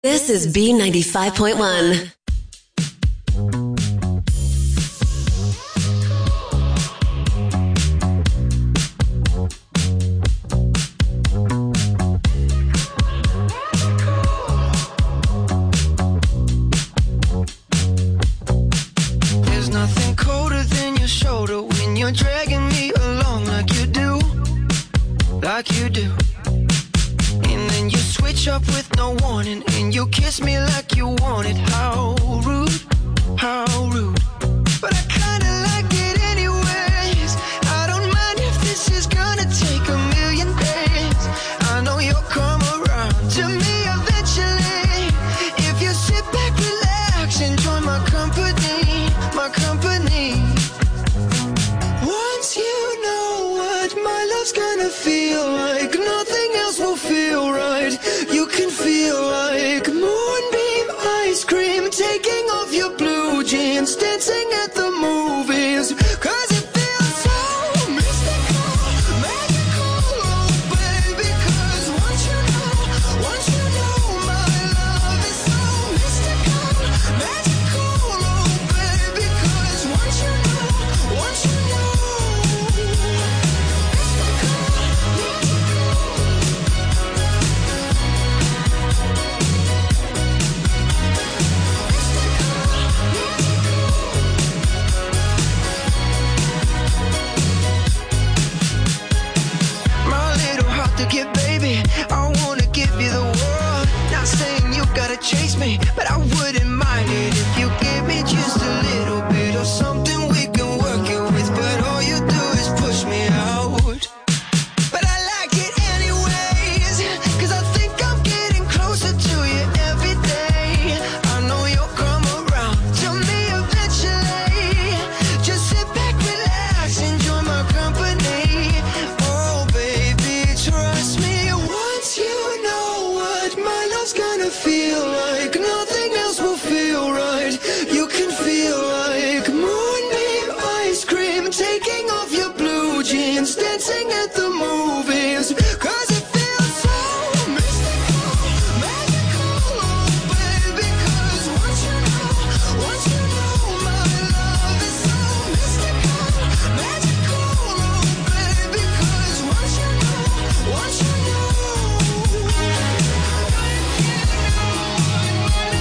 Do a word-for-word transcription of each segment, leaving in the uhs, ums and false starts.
This is B ninety-five point one. There's nothing colder than your shoulder when you're dragging me along like you do, like you do. And then you switch up with no warning and you kiss me like you want it. How rude, how rude. But I kinda like it anyways. I don't mind if this is gonna take a million days. I know you'll come around to me eventually. If you sit back, relax, enjoy my company, my company. Once you know what my love's gonna feel like, nothing else will feel right. You can feel like moonbeam ice cream, taking off your blue jeans, dancing at the movies. Cause it feels so mystical, magical, oh baby. Cause once you know, once you know my love is so mystical, magical, oh baby. Cause once you know, once you know, my little heart to get, baby. I wanna give you the world. Not saying you gotta chase me, but I wouldn't mind it if you give me just a little bit of something we can work it with. But all you do is push me out. But I like it anyways, cause I think I'm getting closer to you every day. I know you'll come around to me eventually. Just sit back, relax, enjoy my company. Oh baby, trust me. Once you know what my love's gonna feel like, nothing else will feel right. You can feel like moonbeam ice cream, taking off your blue jeans, dancing at the movies. Cause it feels so mystical, magical, oh baby. Cause once you know, once you know my love is so mystical, magical, oh baby. Cause once you know, once you know, once you know,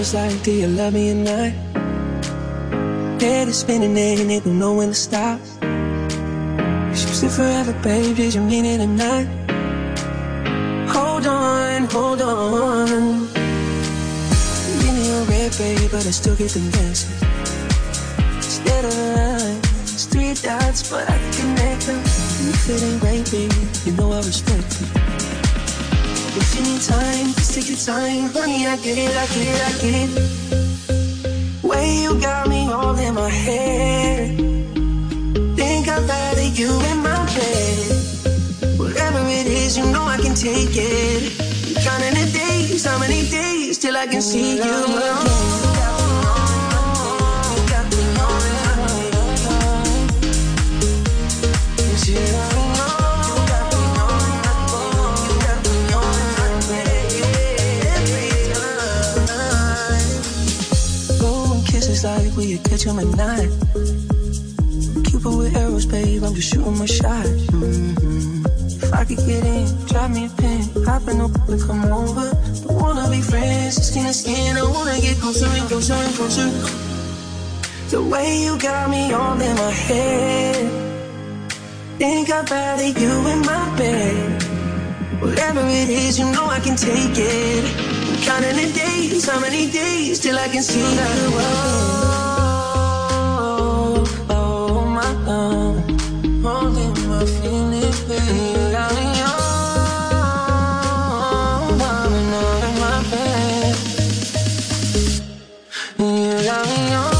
it's like, do you love me or not? Head is spinning and it don't know when to stop. You said forever, babe, did you mean it or not? Hold on, hold on. Give me a red, babe, but I still get them dancing. Instead of lines, three dots, but I can connect them. If it ain't right, baby, you know I respect it. If you need time, just take your time. Honey, I get it, I get it, I get it. Way you got me all in my head. Think I'd rather you in my bed. Whatever it is, you know I can take it. Counting the days, how many days till I can see you again. Like will you catch him at night? Cupid with arrows, babe, I'm just shooting my shot. Mm-hmm. If I could get in, drop me a pin, hop in the pool and come over. Don't wanna be friends, skin to skin, I wanna get closer and closer and closer. The way you got me all in my head. Think I'd rather you in my bed. Whatever it is, you know I can take it. Counting the days, how many days till I can see you again. Oh, oh my God, holding my feelings, baby. You got me on, I'm in my bed. You got me on.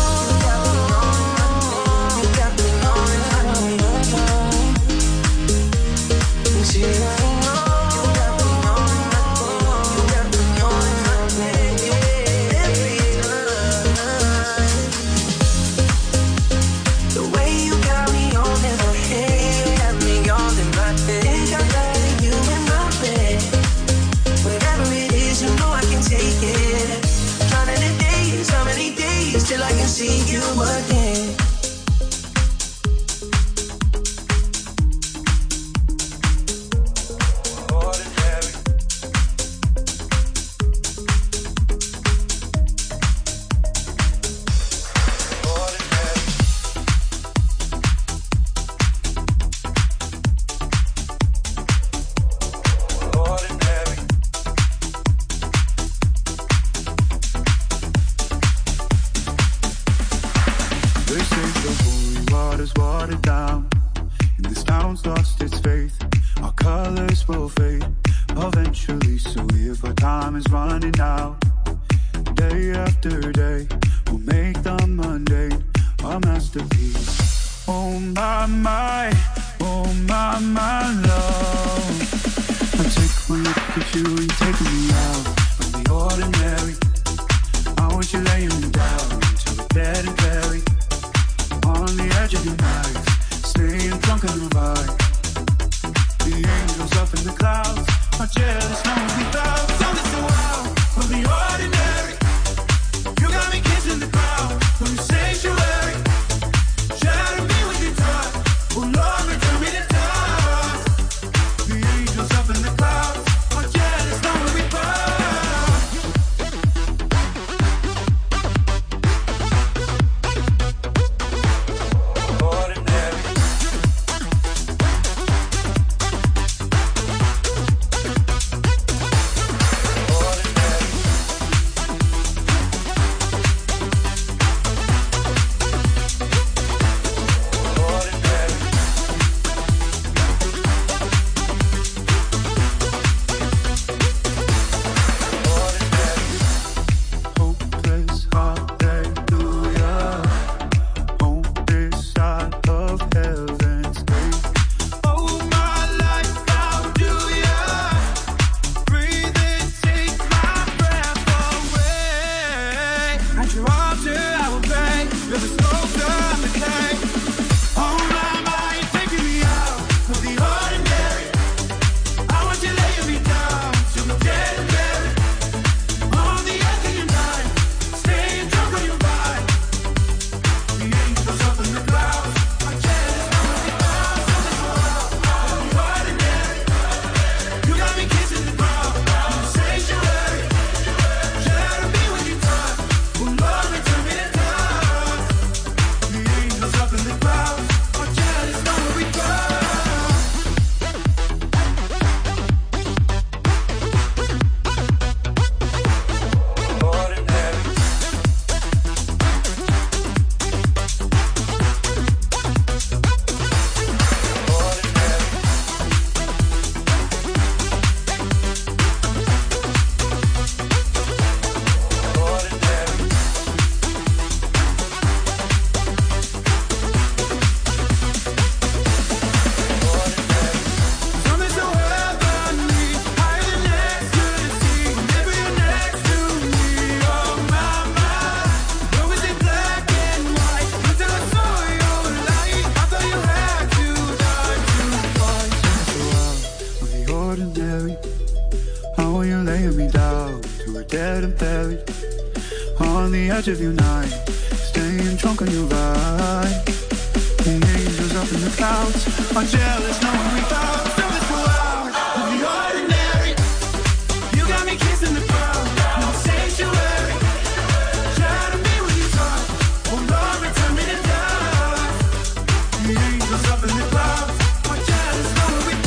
Till I can see you again. touch of your night, staying drunk on your vibe. The angels up in the clouds are jealous knowing we found something so out of the ordinary. You got me kissing the ground, no sanctuary. Try to be when you talk, oh Lord, return me to dust. The angels up in the clouds are jealous knowing we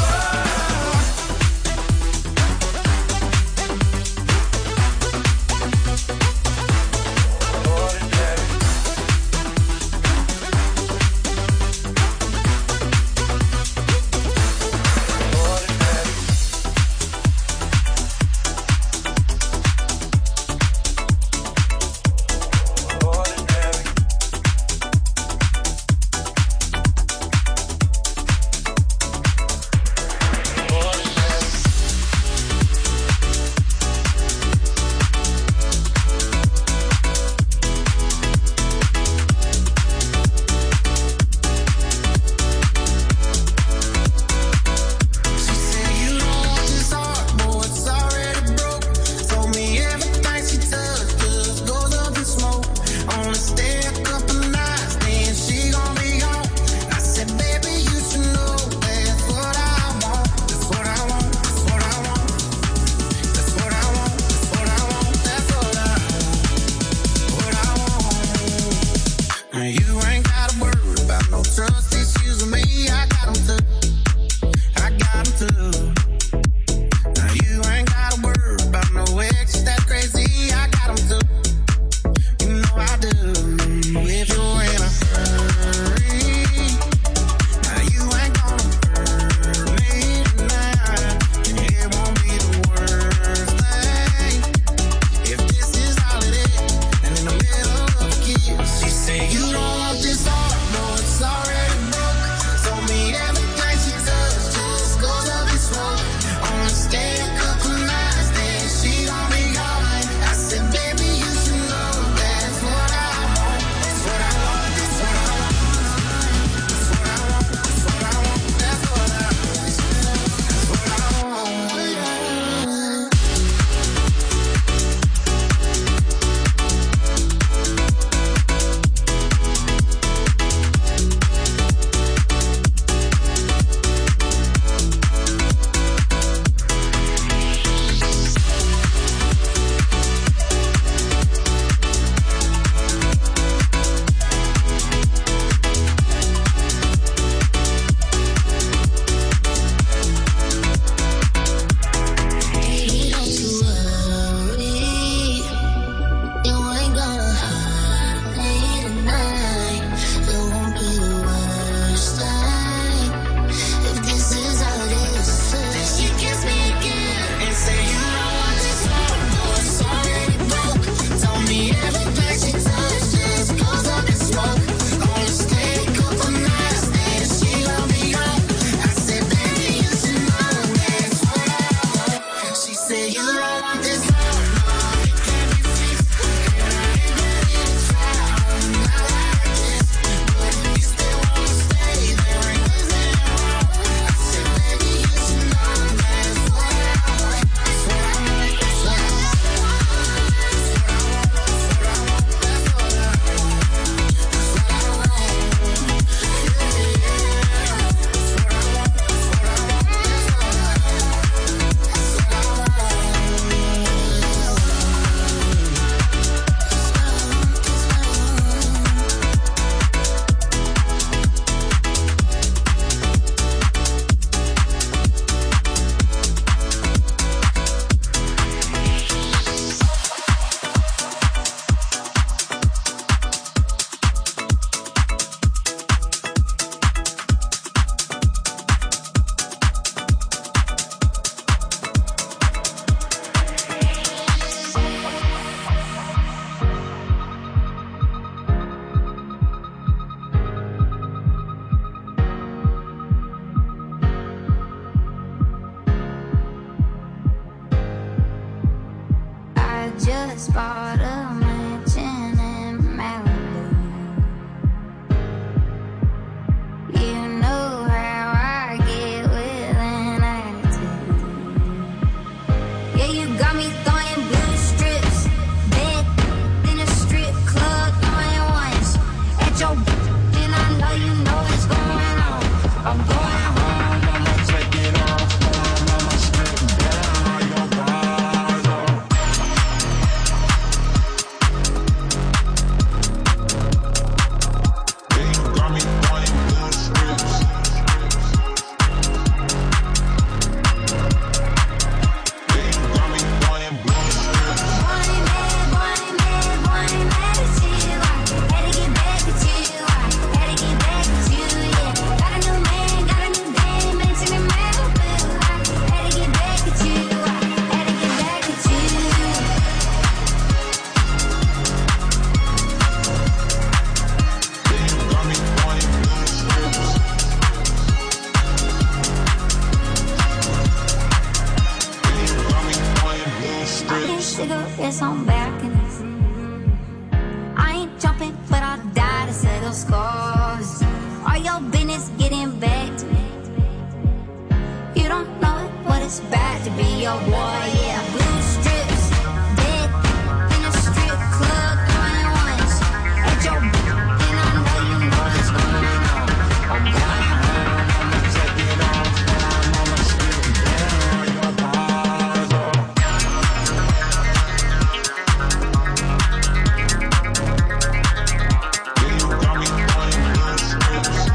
just bought a mansion in Malibu. You know how I get with an attitude. Yeah, you got me throwing blue strips, bed in a strip club. It's on balconies. I ain't jumping, but I'll die to settle scores. All your business getting back to me. You don't know what it's bad to be your boy, yeah. Blue strips, dead in a strip club, throwing ones at your b- and I know you know what's going on. I'm going home, I'ma take it off, but I'm I'ma still down on your bars, oh. You got me playing blue strips.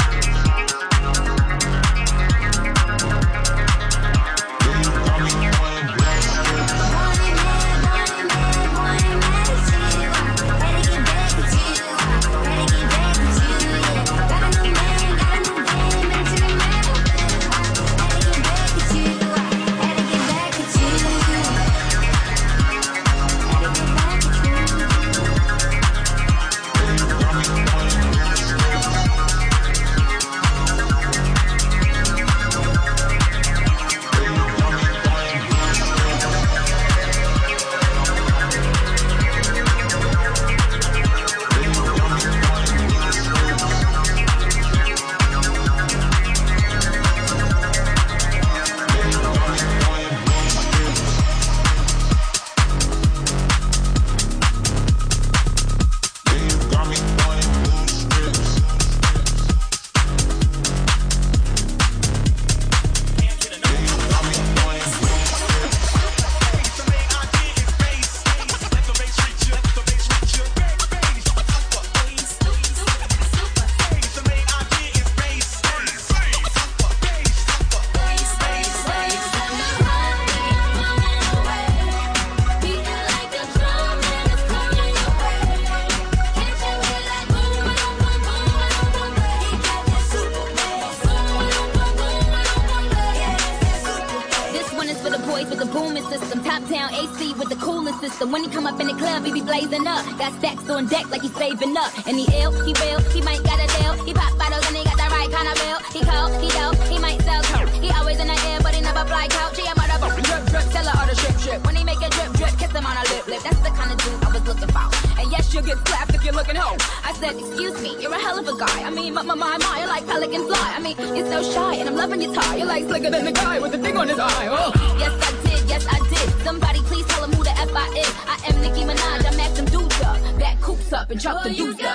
When he come up in the club, he be blazing up. Got stacks on deck like he's saving up. And he ill, he real, he might got a deal. He pop bottles and he got the right kind of bill. He cold, he dope, he might sell coke. He always in the air, but he never fly couch. He a motherfucking drip drip, tell her all the shit shit. When he make a drip drip, kiss him on a lip lip. That's the kind of dude I was looking for. And yes, you'll get slapped if you're looking home. I said, excuse me, you're a hell of a guy. I mean, my my my, my you're like pelican fly. I mean, you're so shy, and I'm loving your tie. You're like slicker than the guy with the thing on his eye. Oh. Yes, I did, yes, I did. Somebody please tell him who the F I is. I am Nicki Minaj, I'm acting dudes up. Back coops up and chop the dudes up.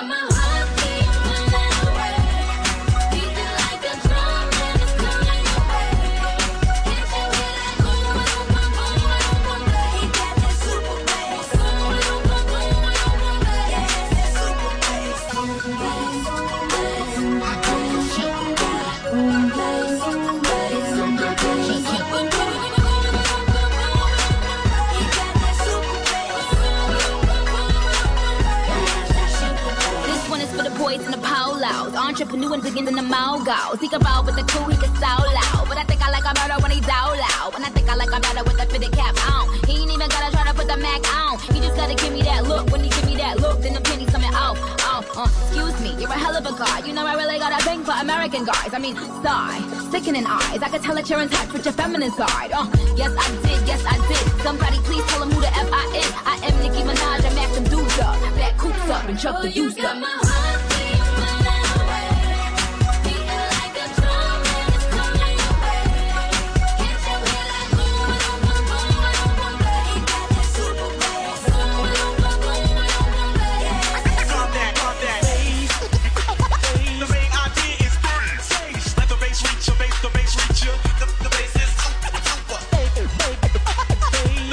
Entrepreneur and digging in the mogul. Think about with the crew, he can so loud. But I think I like him better when he's out loud. And I think I like him better with the fitted cap on. He ain't even gotta try to put the Mac on. He just gotta give me that look. When he give me that look, then the pennies coming off. Oh, uh, excuse me, you're a hell of a guy. You know I really got a thing for American guys. I mean, sigh, sickening eyes. I can tell that you're in touch with your feminine side. Uh, yes I did, yes I did. Somebody please tell him who the F I is. I am Nicki Minaj, I'm acting dudes up. Back coops up and chuck the deuce up.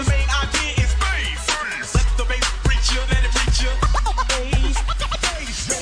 Bass,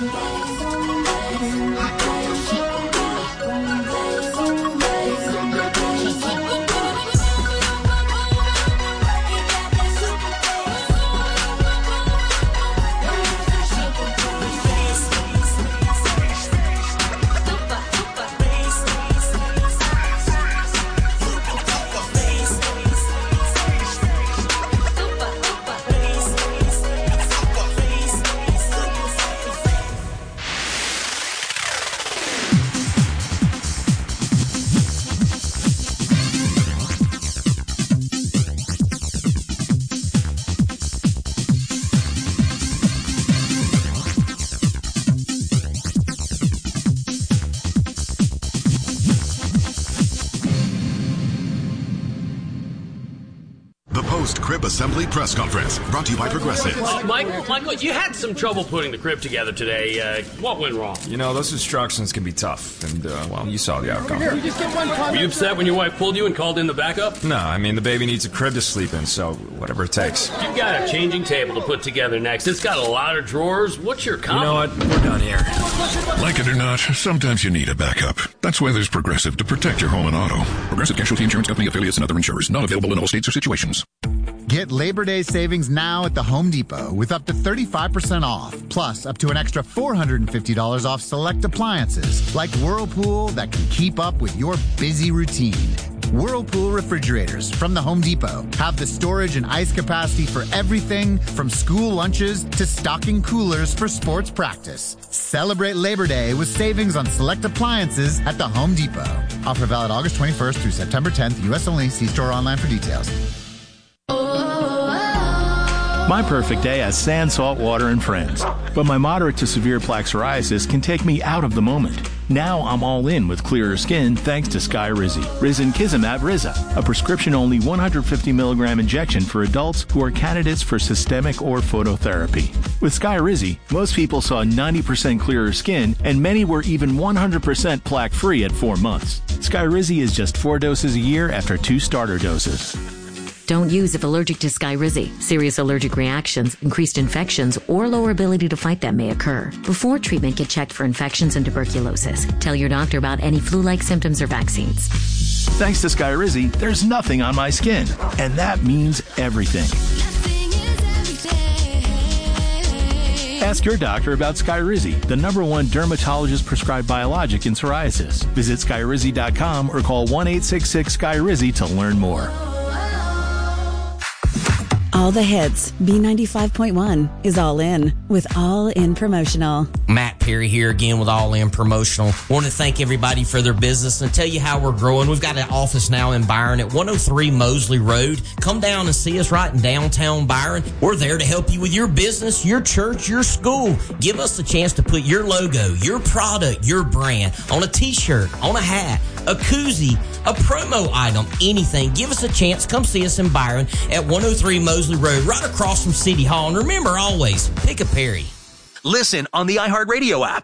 Crib Assembly Press Conference, brought to you by Progressive. Michael, Michael, you had some trouble putting the crib together today. Uh, what went wrong? You know, those instructions can be tough, and, uh, well, you saw the outcome. Were you upset when your wife pulled you and called in the backup? No, I mean, the baby needs a crib to sleep in, so whatever it takes. You've got a changing table to put together next. It's got a lot of drawers. What's your comment? You know what? We're done here. Like it or not, sometimes you need a backup. That's why there's Progressive to protect your home and auto. Progressive Casualty Insurance Company affiliates and other insurers. Not available in all states or situations. Get Labor Day savings now at the Home Depot with up to thirty-five percent off, plus up to an extra four hundred fifty dollars off select appliances like Whirlpool that can keep up with your busy routine. Whirlpool refrigerators from the Home Depot have the storage and ice capacity for everything from school lunches to stocking coolers for sports practice. Celebrate Labor Day with savings on select appliances at the Home Depot. Offer valid August twenty-first through September tenth, U S only. See store online for details. My perfect day has sand, salt, water, and friends. But my moderate to severe plaque psoriasis can take me out of the moment. Now I'm all in with clearer skin thanks to Skyrizi. Risankizumab Riza, a prescription-only one hundred fifty milligram injection for adults who are candidates for systemic or phototherapy. With Skyrizi, most people saw ninety percent clearer skin, and many were even one hundred percent plaque-free at four months. Skyrizi is just four doses a year after two starter doses. Don't use if allergic to Skyrizi. Serious allergic reactions, increased infections, or lower ability to fight them may occur. Before treatment, get checked for infections and tuberculosis. Tell your doctor about any flu-like symptoms or vaccines. Thanks to Skyrizi, there's nothing on my skin, and that means everything. Ask your doctor about Skyrizi, the number one dermatologist-prescribed biologic in psoriasis. Visit Skyrizi dot com or call one eight six six Sky Rizi to learn more. All the hits. B ninety-five point one is all in with All In Promotional. Matt Perry here again with All In Promotional. Want to thank everybody for their business and tell you how we're growing. We've got an office now in Byron at one oh three Mosley Road. Come down and see us right in downtown Byron. We're there to help you with your business, your church, your school. Give us a chance to put your logo, your product, your brand on a t-shirt, on a hat, a koozie, a promo item, anything. Give us a chance. Come see us in Byron at one oh three Mosley Road, right across from City Hall. And remember always, pick a Perry. Listen on the iHeartRadio app,